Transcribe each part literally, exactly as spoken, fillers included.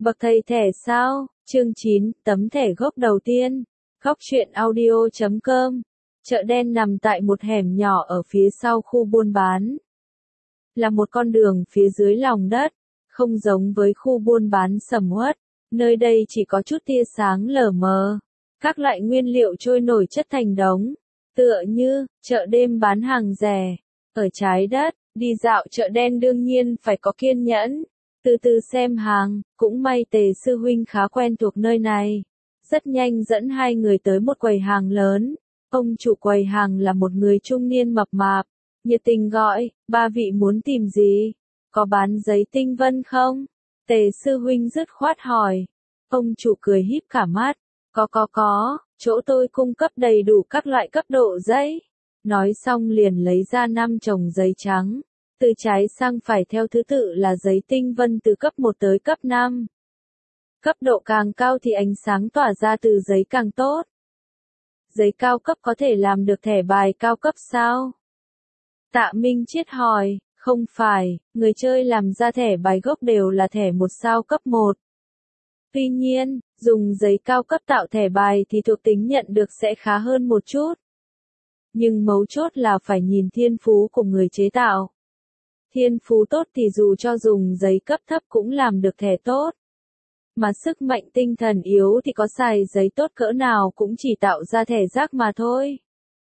Bậc thầy thẻ sao? Chương chín, tấm thẻ gốc đầu tiên. Góc truyện audio chấm com. Chợ đen nằm tại một hẻm nhỏ ở phía sau khu buôn bán. Là một con đường phía dưới lòng đất, không giống với khu buôn bán sầm uất. Nơi đây chỉ có chút tia sáng lờ mờ. Các loại nguyên liệu trôi nổi chất thành đống. Tựa như, chợ đêm bán hàng rẻ. Ở trái đất, đi dạo chợ đen đương nhiên phải có kiên nhẫn. Từ từ xem hàng, cũng may Tề sư huynh khá quen thuộc nơi này. Rất nhanh dẫn hai người tới một quầy hàng lớn. Ông chủ quầy hàng là một người trung niên mập mạp. Nhiệt tình gọi, ba vị muốn tìm gì? Có bán giấy tinh vân không? Tề sư huynh dứt khoát hỏi. Ông chủ cười híp cả mắt. Có có có, chỗ tôi cung cấp đầy đủ các loại cấp độ giấy. Nói xong liền lấy ra năm chồng giấy trắng. Từ trái sang phải theo thứ tự là giấy tinh vân từ cấp một tới cấp năm. Cấp độ càng cao thì ánh sáng tỏa ra từ giấy càng tốt. Giấy cao cấp có thể làm được thẻ bài cao cấp sao? Tạ Minh Chiết hỏi, không phải, người chơi làm ra thẻ bài gốc đều là thẻ một sao cấp một. Tuy nhiên, dùng giấy cao cấp tạo thẻ bài thì thuộc tính nhận được sẽ khá hơn một chút. Nhưng mấu chốt là phải nhìn thiên phú của người chế tạo. Thiên phú tốt thì dù cho dùng giấy cấp thấp cũng làm được thẻ tốt. Mà sức mạnh tinh thần yếu thì có xài giấy tốt cỡ nào cũng chỉ tạo ra thẻ rác mà thôi.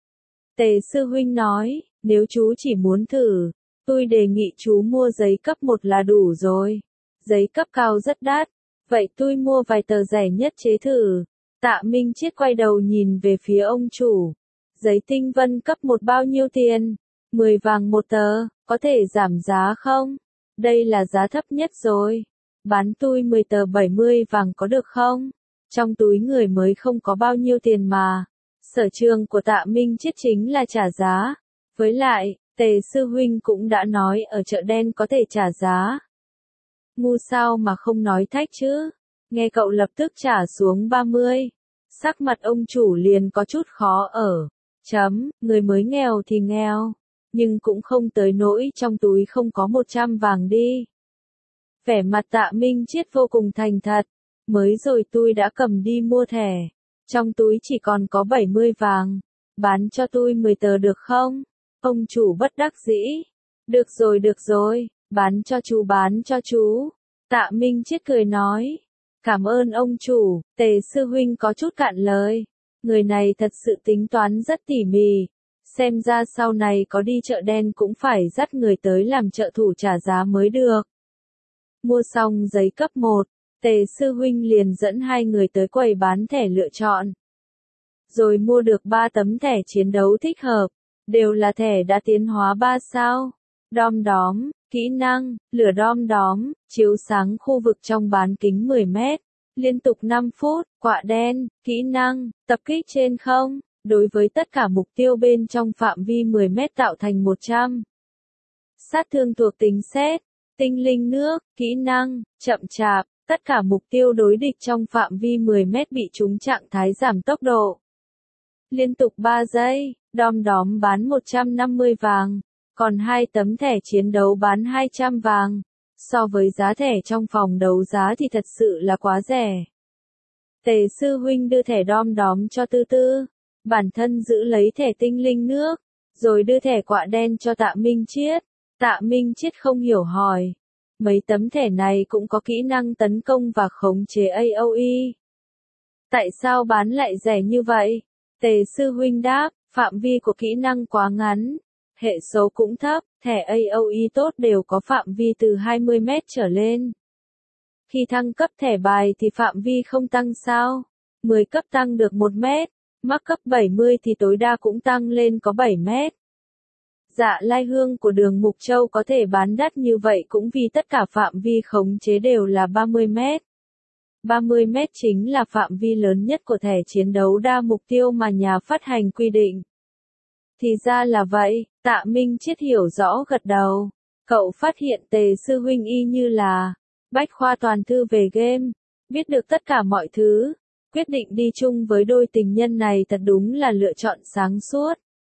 Tề sư huynh nói, nếu chú chỉ muốn thử, tôi đề nghị chú mua giấy cấp một là đủ rồi. Giấy cấp cao rất đắt, vậy tôi mua vài tờ rẻ nhất chế thử. Tạ Minh Chiết quay đầu nhìn về phía ông chủ. Giấy tinh vân cấp một bao nhiêu tiền? mười vàng một tờ, có thể giảm giá không? Đây là giá thấp nhất rồi. Bán tôi mười tờ bảy mươi vàng có được không? Trong túi người mới không có bao nhiêu tiền mà. Sở trường của Tạ Minh Chiết chính là trả giá. Với lại, Tề sư huynh cũng đã nói ở chợ đen có thể trả giá. Ngu sao mà không nói thách chứ? Nghe cậu lập tức trả xuống ba mươi. Sắc mặt ông chủ liền có chút khó ở. Chấm, người mới nghèo thì nghèo. Nhưng cũng không tới nỗi trong túi không có một trăm vàng đi. Vẻ mặt Tạ Minh Chiết vô cùng thành thật. Mới rồi tôi đã cầm đi mua thẻ. Trong túi chỉ còn có bảy mươi vàng. Bán cho tôi mười tờ được không? Ông chủ bất đắc dĩ. Được rồi được rồi, bán cho chú bán cho chú. Tạ Minh Chiết cười nói. Cảm ơn ông chủ, Tề sư huynh có chút cạn lời. Người này thật sự tính toán rất tỉ mỉ. Xem ra sau này có đi chợ đen cũng phải dắt người tới làm trợ thủ trả giá mới được. Mua xong giấy cấp một, Tề sư huynh liền dẫn hai người tới quầy bán thẻ lựa chọn. Rồi mua được ba tấm thẻ chiến đấu thích hợp, đều là thẻ đã tiến hóa ba sao. Đom đóm, kỹ năng, lửa đom đóm, chiếu sáng khu vực trong bán kính mười mét, liên tục năm phút, quạ đen, kỹ năng, tập kích trên không. Đối với tất cả mục tiêu bên trong phạm vi mười mét tạo thành một trăm. Sát thương thuộc tính xét, tinh linh nước, kỹ năng, chậm chạp, tất cả mục tiêu đối địch trong phạm vi mười mét bị trúng trạng thái giảm tốc độ. Liên tục ba giây, đom đóm bán một trăm năm mươi vàng, còn hai tấm thẻ chiến đấu bán hai trăm vàng. So với giá thẻ trong phòng đấu giá thì thật sự là quá rẻ. Tề sư huynh đưa thẻ đom đóm cho Tư Tư. Bản thân giữ lấy thẻ tinh linh nước, rồi đưa thẻ quạ đen cho Tạ Minh Chiết. Tạ Minh Chiết không hiểu hỏi. Mấy tấm thẻ này cũng có kỹ năng tấn công và khống chế a o e. Tại sao bán lại rẻ như vậy? Tề sư huynh đáp, phạm vi của kỹ năng quá ngắn. Hệ số cũng thấp, thẻ a o e tốt đều có phạm vi từ hai mươi mét trở lên. Khi thăng cấp thẻ bài thì phạm vi không tăng sao? mười cấp tăng được một mét. Mắc cấp bảy mươi thì tối đa cũng tăng lên có bảy mét. Dạ lai hương của đường Mục Châu có thể bán đắt như vậy cũng vì tất cả phạm vi khống chế đều là ba mươi mét. ba mươi mét chính là phạm vi lớn nhất của thẻ chiến đấu đa mục tiêu mà nhà phát hành quy định. Thì ra là vậy, Tạ Minh Chiết hiểu rõ gật đầu. Cậu phát hiện Tề sư huynh y như là bách khoa toàn thư về game, biết được tất cả mọi thứ. Quyết định đi chung với đôi tình nhân này thật đúng là lựa chọn sáng suốt.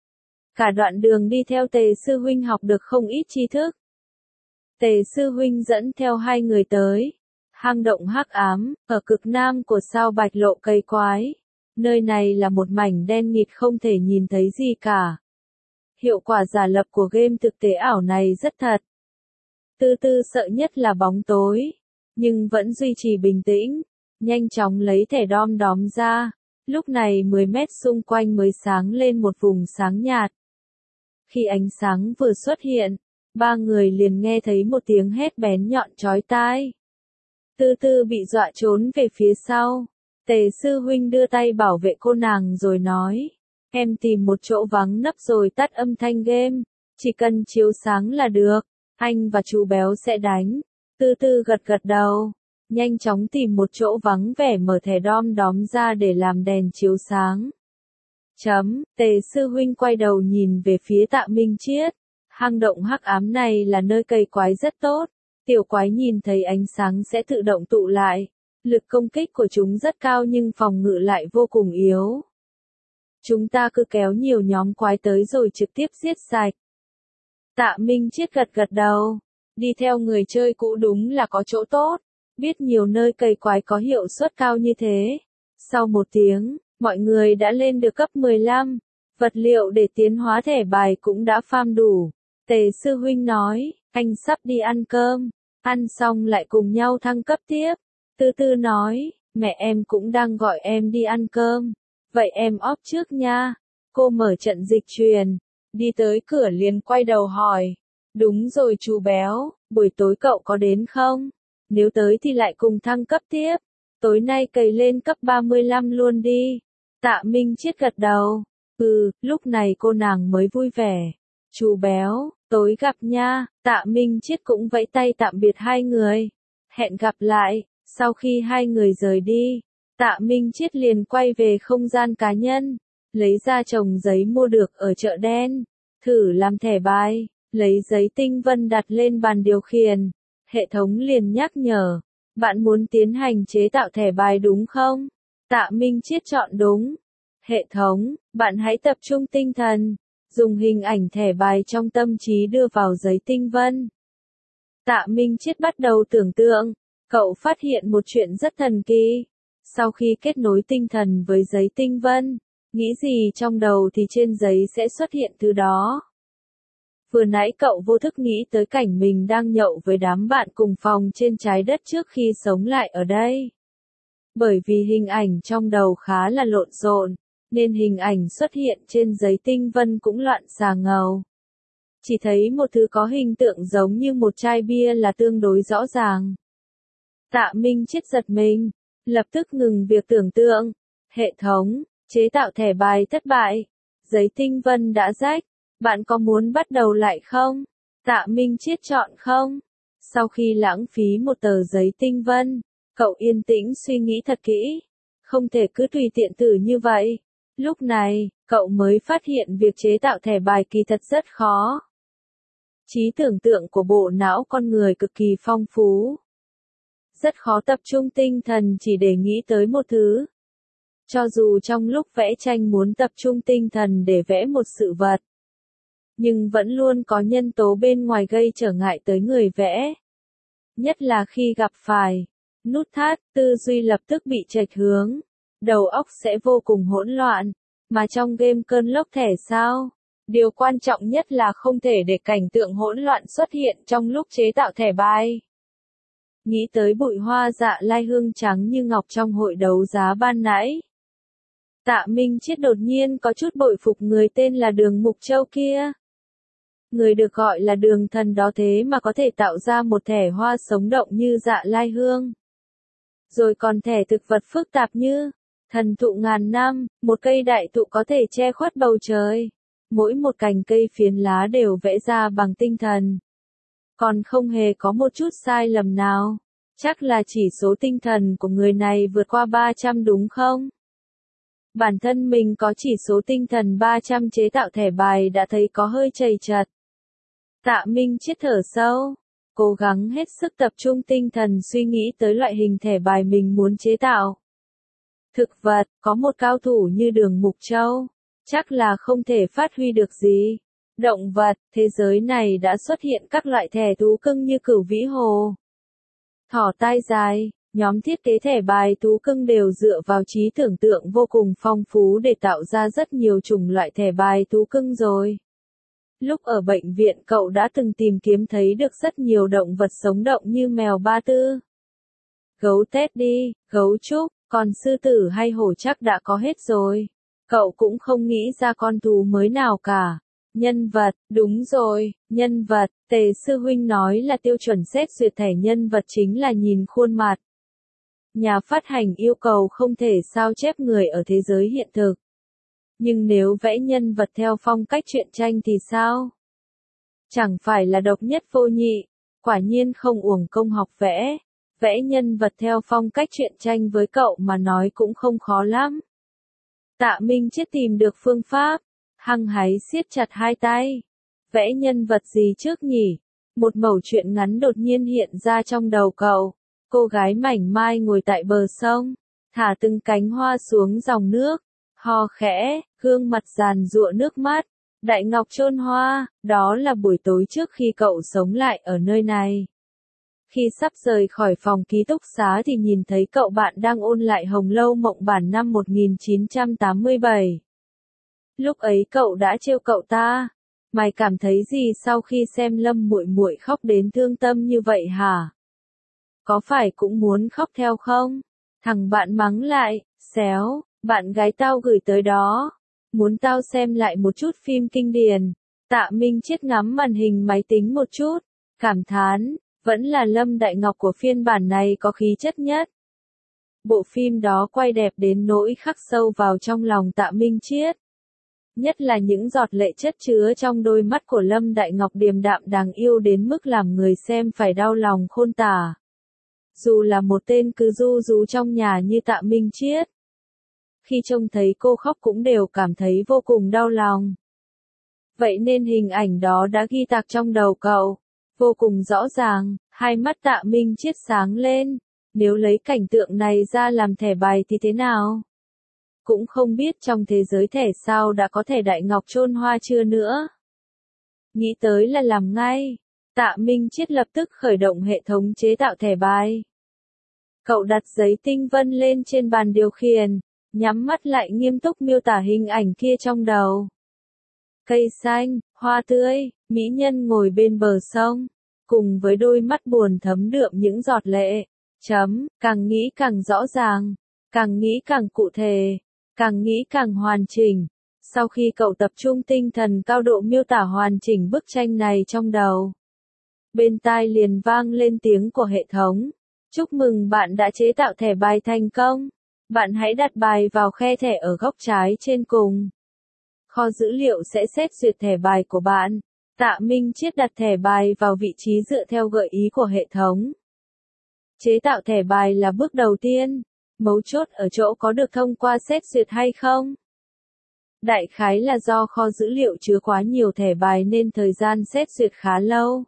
Cả đoạn đường đi theo Tề sư huynh học được không ít tri thức. Tề sư huynh dẫn theo hai người tới. Hang động hắc ám, ở cực nam của sao Bạch Lộ cây quái. Nơi này là một mảnh đen nghịt không thể nhìn thấy gì cả. Hiệu quả giả lập của game thực tế ảo này rất thật. Tư Tư sợ nhất là bóng tối, nhưng vẫn duy trì bình tĩnh, nhanh chóng lấy thẻ đom đóm ra. Lúc này mười mét xung quanh mới sáng lên một vùng sáng nhạt. Khi ánh sáng vừa xuất hiện, ba người liền nghe thấy một tiếng hét bén nhọn chói tai. Tư Tư bị dọa trốn về phía sau. Tề sư huynh đưa tay bảo vệ cô nàng rồi nói. Em tìm một chỗ vắng nấp rồi tắt âm thanh game. Chỉ cần chiếu sáng là được. Anh và chú béo sẽ đánh. Tư Tư gật gật đầu. Nhanh chóng tìm một chỗ vắng vẻ mở thẻ đom đóm ra để làm đèn chiếu sáng. Chấm, Tề sư huynh quay đầu nhìn về phía Tạ Minh Chiết. Hang động hắc ám này là nơi cây quái rất tốt. Tiểu quái nhìn thấy ánh sáng sẽ tự động tụ lại. Lực công kích của chúng rất cao nhưng phòng ngự lại vô cùng yếu. Chúng ta cứ kéo nhiều nhóm quái tới rồi trực tiếp giết sạch. Tạ Minh Chiết gật gật đầu. Đi theo người chơi cũ đúng là có chỗ tốt. Biết nhiều nơi cây quái có hiệu suất cao như thế. Sau một tiếng, mọi người đã lên được cấp mười lăm. Vật liệu để tiến hóa thẻ bài cũng đã farm đủ. Tề sư huynh nói, anh sắp đi ăn cơm. Ăn xong lại cùng nhau thăng cấp tiếp. Tư Tư nói, mẹ em cũng đang gọi em đi ăn cơm. Vậy em off trước nha. Cô mở trận dịch truyền. Đi tới cửa liền quay đầu hỏi. Đúng rồi chú béo, buổi tối cậu có đến không? Nếu tới thì lại cùng thăng cấp tiếp. Tối nay cày lên cấp ba mươi lăm luôn đi. Tạ Minh Chiết gật đầu. Ừ, lúc này cô nàng mới vui vẻ. Chú béo, tối gặp nha. Tạ Minh Chiết cũng vẫy tay tạm biệt hai người. Hẹn gặp lại. Sau khi hai người rời đi, Tạ Minh Chiết liền quay về không gian cá nhân, lấy ra chồng giấy mua được ở chợ đen, thử làm thẻ bài, lấy giấy tinh vân đặt lên bàn điều khiển. Hệ thống liền nhắc nhở, bạn muốn tiến hành chế tạo thẻ bài đúng không? Tạ Minh Chiết chọn đúng. Hệ thống, bạn hãy tập trung tinh thần, dùng hình ảnh thẻ bài trong tâm trí đưa vào giấy tinh vân. Tạ Minh Chiết bắt đầu tưởng tượng. Cậu phát hiện một chuyện rất thần kỳ. Sau khi kết nối tinh thần với giấy tinh vân, nghĩ gì trong đầu thì trên giấy sẽ xuất hiện thứ đó. Vừa nãy cậu vô thức nghĩ tới cảnh mình đang nhậu với đám bạn cùng phòng trên trái đất trước khi sống lại ở đây. Bởi vì hình ảnh trong đầu khá là lộn xộn, nên hình ảnh xuất hiện trên giấy tinh vân cũng loạn xà ngầu. Chỉ thấy một thứ có hình tượng giống như một chai bia là tương đối rõ ràng. Tạ Minh Chiết giật mình, lập tức ngừng việc tưởng tượng. Hệ thống, chế tạo thẻ bài thất bại. Giấy tinh vân đã rách. Bạn có muốn bắt đầu lại không? Tạ Minh Chiết chọn không. Sau khi lãng phí một tờ giấy tinh vân, cậu yên tĩnh suy nghĩ thật kỹ. Không thể cứ tùy tiện thử như vậy. Lúc này, cậu mới phát hiện việc chế tạo thẻ bài kỳ thật rất khó. Trí tưởng tượng của bộ não con người cực kỳ phong phú. Rất khó tập trung tinh thần chỉ để nghĩ tới một thứ. Cho dù trong lúc vẽ tranh muốn tập trung tinh thần để vẽ một sự vật, nhưng vẫn luôn có nhân tố bên ngoài gây trở ngại tới người vẽ. Nhất là khi gặp phải nút thắt, tư duy lập tức bị chệch hướng, đầu óc sẽ vô cùng hỗn loạn. Mà trong game cơn lốc thẻ sao? Điều quan trọng nhất là không thể để cảnh tượng hỗn loạn xuất hiện trong lúc chế tạo thẻ bài. Nghĩ tới bụi hoa dạ lai hương trắng như ngọc trong hội đấu giá ban nãy. Tạ Minh Chiết đột nhiên có chút bội phục người tên là Đường Mục Châu kia. Người được gọi là đường thần đó thế mà có thể tạo ra một thẻ hoa sống động như dạ lai hương. Rồi còn thẻ thực vật phức tạp như thần thụ ngàn năm, một cây đại thụ có thể che khuất bầu trời. Mỗi một cành cây phiến lá đều vẽ ra bằng tinh thần. Còn không hề có một chút sai lầm nào. Chắc là chỉ số tinh thần của người này vượt qua ba trăm đúng không? Bản thân mình có chỉ số tinh thần ba trăm chế tạo thẻ bài đã thấy có hơi chầy chật. Tạ Minh Chiết thở sâu, cố gắng hết sức tập trung tinh thần suy nghĩ tới loại hình thẻ bài mình muốn chế tạo. Thực vật, có một cao thủ như Đường Mục Châu, chắc là không thể phát huy được gì. Động vật, thế giới này đã xuất hiện các loại thẻ thú cưng như cửu vĩ hồ, thỏ tai dài, Nhóm thiết kế thẻ bài thú cưng đều dựa vào trí tưởng tượng vô cùng phong phú để tạo ra rất nhiều chủng loại thẻ bài thú cưng rồi. Lúc ở bệnh viện cậu đã từng tìm kiếm thấy được rất nhiều động vật sống động như mèo Ba Tư, gấu Teddy, gấu Trúc, còn sư tử hay hổ chắc đã có hết rồi. Cậu cũng không nghĩ ra con thú mới nào cả. Nhân vật, đúng rồi, nhân vật, Tề sư huynh nói là tiêu chuẩn xét duyệt thẻ nhân vật chính là nhìn khuôn mặt. Nhà phát hành yêu cầu không thể sao chép người ở thế giới hiện thực. Nhưng nếu vẽ nhân vật theo phong cách truyện tranh thì sao? Chẳng phải là độc nhất vô nhị, quả nhiên không uổng công học vẽ. Vẽ nhân vật theo phong cách truyện tranh với cậu mà nói cũng không khó lắm. Tạ Minh Chiết tìm được phương pháp, hăng hái siết chặt hai tay. Vẽ nhân vật gì trước nhỉ? Một mẩu chuyện ngắn đột nhiên hiện ra trong đầu cậu. Cô gái mảnh mai ngồi tại bờ sông, thả từng cánh hoa xuống dòng nước, ho khẽ, gương mặt giàn giụa nước mắt. Đại Ngọc chôn hoa, đó là buổi tối trước khi cậu sống lại ở nơi này. Khi sắp rời khỏi phòng ký túc xá thì nhìn thấy cậu bạn đang ôn lại Hồng Lâu Mộng bản năm một nghìn chín trăm tám mươi bảy. Lúc ấy cậu đã trêu cậu ta, mày cảm thấy gì sau khi xem Lâm Muội Muội khóc đến thương tâm như vậy hả? Có phải cũng muốn khóc theo không? Thằng bạn mắng lại, xéo, bạn gái tao gửi tới đó. Muốn tao xem lại một chút phim kinh điển. Tạ Minh Chiết ngắm màn hình máy tính một chút, cảm thán, vẫn là Lâm Đại Ngọc của phiên bản này có khí chất nhất. Bộ phim đó quay đẹp đến nỗi khắc sâu vào trong lòng Tạ Minh Chiết. Nhất là những giọt lệ chất chứa trong đôi mắt của Lâm Đại Ngọc điềm đạm đáng yêu đến mức làm người xem phải đau lòng khôn tả. Dù là một tên cứ du rú trong nhà như Tạ Minh Chiết, khi trông thấy cô khóc cũng đều cảm thấy vô cùng đau lòng. Vậy nên hình ảnh đó đã ghi tạc trong đầu cậu, vô cùng rõ ràng, hai mắt Tạ Minh Chiết sáng lên. Nếu lấy cảnh tượng này ra làm thẻ bài thì thế nào? Cũng không biết trong thế giới thẻ sao đã có thẻ Đại Ngọc chôn hoa chưa nữa. Nghĩ tới là làm ngay. Tạ Minh Chiết lập tức khởi động hệ thống chế tạo thẻ bài. Cậu đặt giấy tinh vân lên trên bàn điều khiển, nhắm mắt lại nghiêm túc miêu tả hình ảnh kia trong đầu. Cây xanh, hoa tươi, mỹ nhân ngồi bên bờ sông, cùng với đôi mắt buồn thấm đượm những giọt lệ. Chấm, càng nghĩ càng rõ ràng, càng nghĩ càng cụ thể, càng nghĩ càng hoàn chỉnh. Sau khi cậu tập trung tinh thần cao độ miêu tả hoàn chỉnh bức tranh này trong đầu, bên tai liền vang lên tiếng của hệ thống. Chúc mừng bạn đã chế tạo thẻ bài thành công. Bạn hãy đặt bài vào khe thẻ ở góc trái trên cùng. Kho dữ liệu sẽ xét duyệt thẻ bài của bạn. Tạ Minh Chiết đặt thẻ bài vào vị trí dựa theo gợi ý của hệ thống. Chế tạo thẻ bài là bước đầu tiên. Mấu chốt ở chỗ có được thông qua xét duyệt hay không? Đại khái là do kho dữ liệu chứa quá nhiều thẻ bài nên thời gian xét duyệt khá lâu.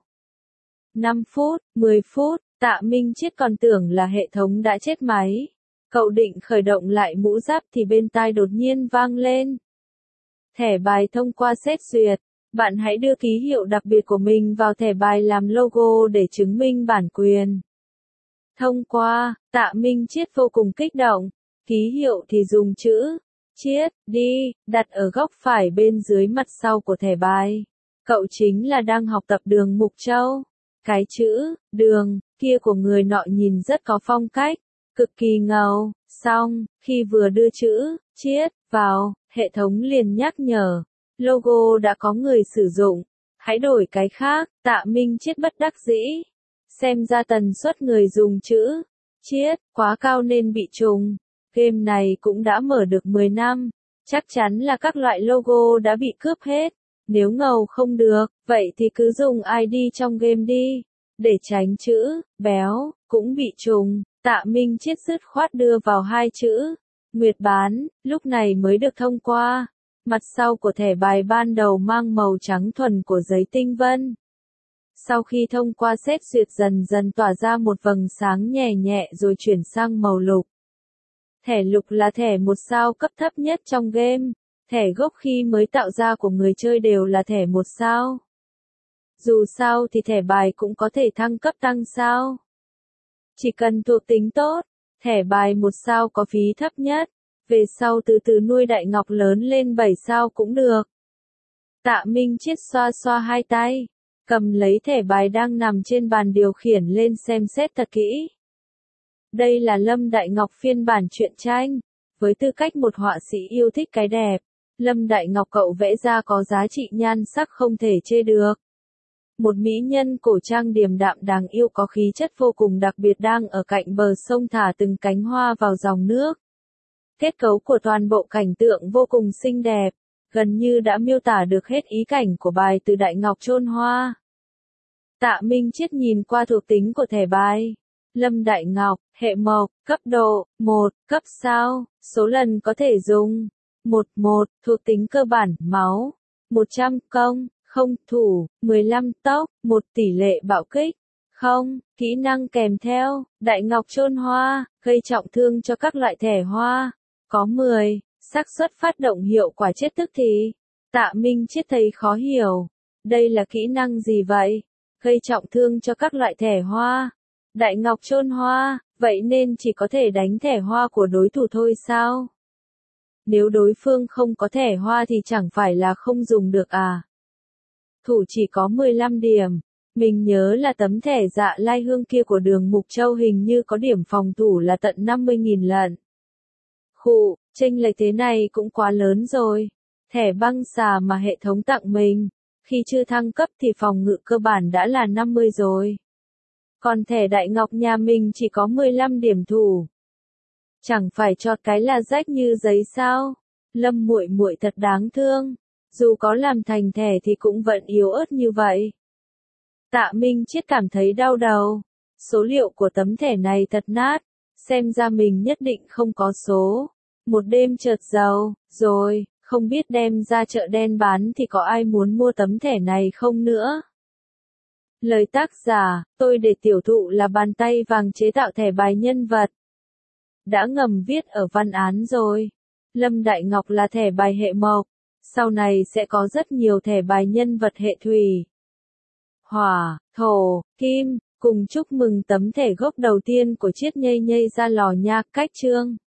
năm phút, mười phút, Tạ Minh Chiết còn tưởng là hệ thống đã chết máy. Cậu định khởi động lại mũ giáp thì bên tai đột nhiên vang lên. Thẻ bài thông qua xét duyệt. Bạn hãy đưa ký hiệu đặc biệt của mình vào thẻ bài làm logo để chứng minh bản quyền. Thông qua, Tạ Minh Chiết vô cùng kích động. Ký hiệu thì dùng chữ Chiết đi, đặt ở góc phải bên dưới mặt sau của thẻ bài. Cậu chính là đang học tập Đường Mục Châu. Cái chữ đường kia của người nọ nhìn rất có phong cách, cực kỳ ngầu. Xong, khi vừa đưa chữ Chiết vào, hệ thống liền nhắc nhở, logo đã có người sử dụng, hãy đổi cái khác. Tạ Minh Chiết bất đắc dĩ. Xem ra tần suất người dùng chữ Chiết quá cao nên bị trùng. Game này cũng đã mở được mười năm, chắc chắn là các loại logo đã bị cướp hết. Nếu ngầu không được, vậy thì cứ dùng i đê trong game đi, để tránh chữ béo cũng bị trùng. Tạ Minh Chiết dứt khoát đưa vào hai chữ Nguyệt Bán, lúc này mới được thông qua. Mặt sau của thẻ bài ban đầu mang màu trắng thuần của giấy tinh vân. Sau khi thông qua xét duyệt dần dần tỏa ra một vầng sáng nhẹ nhẹ rồi chuyển sang màu lục. Thẻ lục là thẻ một sao cấp thấp nhất trong game. Thẻ gốc khi mới tạo ra của người chơi đều là thẻ một sao. Dù sao thì thẻ bài cũng có thể thăng cấp tăng sao. Chỉ cần thuộc tính tốt, thẻ bài một sao có phí thấp nhất, về sau từ từ nuôi đại ngọc lớn lên bảy sao cũng được. Tạ Minh Chiết xoa xoa hai tay, cầm lấy thẻ bài đang nằm trên bàn điều khiển lên xem xét thật kỹ. Đây là Lâm Đại Ngọc phiên bản truyện tranh, với tư cách một họa sĩ yêu thích cái đẹp, Lâm Đại Ngọc cậu vẽ ra có giá trị nhan sắc không thể chê được. Một mỹ nhân cổ trang điềm đạm đáng yêu có khí chất vô cùng đặc biệt đang ở cạnh bờ sông thả từng cánh hoa vào dòng nước. Kết cấu của toàn bộ cảnh tượng vô cùng xinh đẹp, gần như đã miêu tả được hết ý cảnh của bài từ Đại Ngọc chôn hoa. Tạ Minh Chiết nhìn qua thuộc tính của thẻ bài. Lâm Đại Ngọc, hệ mộc, cấp độ, một, cấp sao, số lần có thể dùng, một một, thuộc tính cơ bản, máu, một trăm công, không thủ, mười lăm tốc, một tỷ lệ bạo kích, không, kỹ năng kèm theo, Đại Ngọc chôn hoa, gây trọng thương cho các loại thẻ hoa, có mười, xác suất phát động hiệu quả chết tức thì. Tạ Minh Chiết thấy khó hiểu, đây là kỹ năng gì vậy? Gây trọng thương cho các loại thẻ hoa. Đại Ngọc chôn hoa, vậy nên chỉ có thể đánh thẻ hoa của đối thủ thôi sao? Nếu đối phương không có thẻ hoa thì chẳng phải là không dùng được à? Thủ chỉ có mười lăm điểm. Mình nhớ là tấm thẻ Dạ Lai Hương kia của Đường Mục Châu hình như có điểm phòng thủ là tận năm mươi nghìn lần. Khụ, chênh lệch thế này cũng quá lớn rồi. Thẻ băng xà mà hệ thống tặng mình, khi chưa thăng cấp thì phòng ngự cơ bản đã là năm mươi rồi. Còn thẻ Đại Ngọc nhà mình chỉ có mười lăm điểm thủ. Chẳng phải chọt cái là rách như giấy sao? Lâm muội muội thật đáng thương, dù có làm thành thẻ thì cũng vẫn yếu ớt như vậy. Tạ Minh Chiết cảm thấy đau đầu. Số liệu của tấm thẻ này thật nát, xem ra mình nhất định không có số. Một đêm chợt giàu, rồi, không biết đem ra chợ đen bán thì có ai muốn mua tấm thẻ này không nữa. Lời tác giả, tôi để tiểu thụ là bàn tay vàng chế tạo thẻ bài nhân vật. Đã ngầm viết ở văn án rồi. Lâm Đại Ngọc là thẻ bài hệ mộc, sau này sẽ có rất nhiều thẻ bài nhân vật hệ thủy. Hỏa, thổ, kim, cùng chúc mừng tấm thẻ gốc đầu tiên của Chiết Nhây Nhây ra lò nha, cách chương.